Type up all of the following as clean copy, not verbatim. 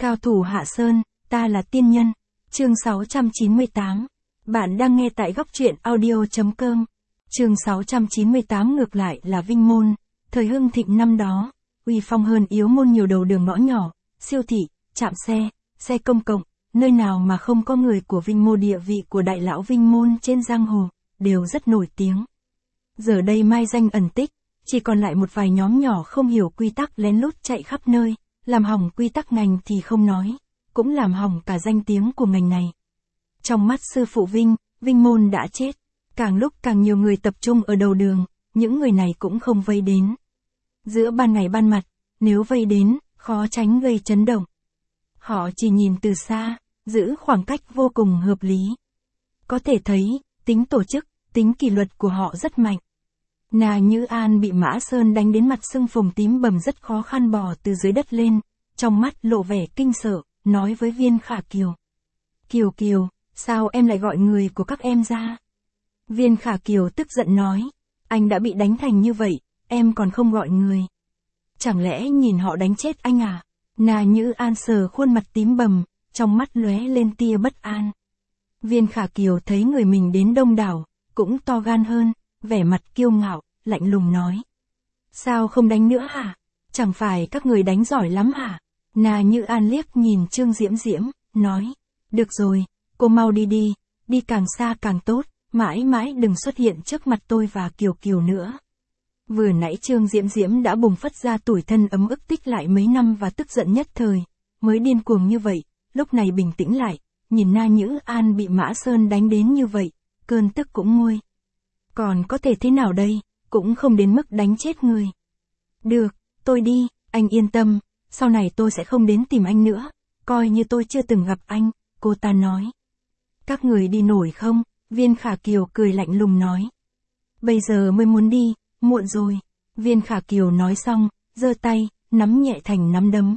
Cao thủ Hạ Sơn, ta là tiên nhân. Chương 698. Bạn đang nghe tại góc truyện audio.com. Chương 698 ngược lại là Vinh Môn. Thời hưng thịnh năm đó, uy phong hơn Yếu Môn nhiều đầu đường ngõ nhỏ, siêu thị, trạm xe công cộng, nơi nào mà không có người của Vinh Môn. Địa vị của đại lão Vinh Môn trên giang hồ đều rất nổi tiếng. Giờ đây mai danh ẩn tích, chỉ còn lại một vài nhóm nhỏ không hiểu quy tắc lén lút chạy khắp nơi, làm hỏng quy tắc ngành thì không nói, cũng làm hỏng cả danh tiếng của ngành này. Trong mắt sư phụ Vinh Môn đã chết. Càng lúc càng nhiều người tập trung ở đầu đường, những người này cũng không vây đến. Giữa ban ngày ban mặt, nếu vây đến, khó tránh gây chấn động. Họ chỉ nhìn từ xa, giữ khoảng cách vô cùng hợp lý. Có thể thấy, tính tổ chức, tính kỷ luật của họ rất mạnh. Na Như An bị Mã Sơn đánh đến mặt sưng phồng tím bầm rất khó khăn bò từ dưới đất lên, trong mắt lộ vẻ kinh sợ, nói với Viên Khả Kiều. Kiều, sao em lại gọi người của các em ra? Viên Khả Kiều tức giận nói, anh đã bị đánh thành như vậy, em còn không gọi người. Chẳng lẽ nhìn họ đánh chết anh à? Na Như An sờ khuôn mặt tím bầm, trong mắt lóe lên tia bất an. Viên Khả Kiều thấy người mình đến đông đảo, cũng to gan hơn, vẻ mặt kiêu ngạo, lạnh lùng nói. Sao không đánh nữa hả? Chẳng phải các người đánh giỏi lắm hả? Na Như An liếc nhìn Trương Diễm Diễm, nói. Được rồi, cô mau đi càng xa càng tốt, mãi mãi đừng xuất hiện trước mặt tôi và Kiều nữa. Vừa nãy Trương Diễm Diễm đã bùng phát ra tủi thân ấm ức tích lại mấy năm và tức giận nhất thời, mới điên cuồng như vậy, lúc này bình tĩnh lại, nhìn Na Như An bị Mã Sơn đánh đến như vậy, cơn tức cũng nguôi. Còn có thể thế nào đây, cũng không đến mức đánh chết người. Được, tôi đi, anh yên tâm, sau này tôi sẽ không đến tìm anh nữa, coi như tôi chưa từng gặp anh, cô ta nói. Các người đi nổi không? Viên Khả Kiều cười lạnh lùng nói. Bây giờ mới muốn đi, muộn rồi. Viên Khả Kiều nói xong, giơ tay, nắm nhẹ thành nắm đấm.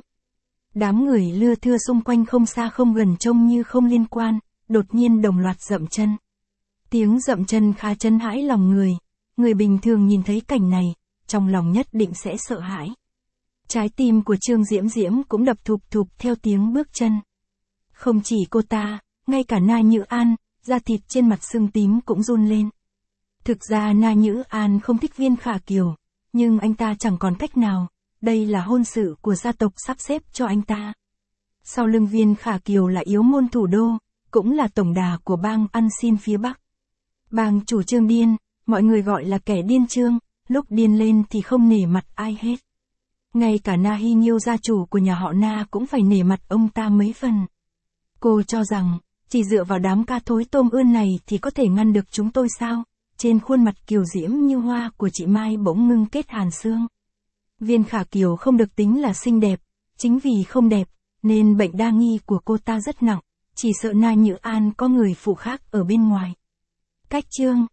Đám người lưa thưa xung quanh không xa không gần trông như không liên quan, đột nhiên đồng loạt dậm chân. Tiếng dậm chân khá chấn hãi lòng người bình thường nhìn thấy cảnh này, trong lòng nhất định sẽ sợ hãi. Trái tim của Trương Diễm Diễm cũng đập thụp thụp theo tiếng bước chân. Không chỉ cô ta, ngay cả Na Như An, da thịt trên mặt sưng tím cũng run lên. Thực ra Na Như An không thích Viên Khả Kiều, nhưng anh ta chẳng còn cách nào, đây là hôn sự của gia tộc sắp xếp cho anh ta. Sau lưng Viên Khả Kiều là Yếu Môn thủ đô, cũng là tổng đà của bang Ăn Xin phía Bắc. Bang chủ Trương điên, mọi người gọi là kẻ điên Trương, lúc điên lên thì không nể mặt ai hết. Ngay cả Na Hy Nhiêu gia chủ của nhà họ Na cũng phải nể mặt ông ta mấy phần. Cô cho rằng, chỉ dựa vào đám ca thối tôm ươn này thì có thể ngăn được chúng tôi sao? Trên khuôn mặt kiều diễm như hoa của chị Mai bỗng ngưng kết hàn xương. Viên Khả Kiều không được tính là xinh đẹp, chính vì không đẹp, nên bệnh đa nghi của cô ta rất nặng, chỉ sợ Na Như An có người phụ khác ở bên ngoài. Cách chương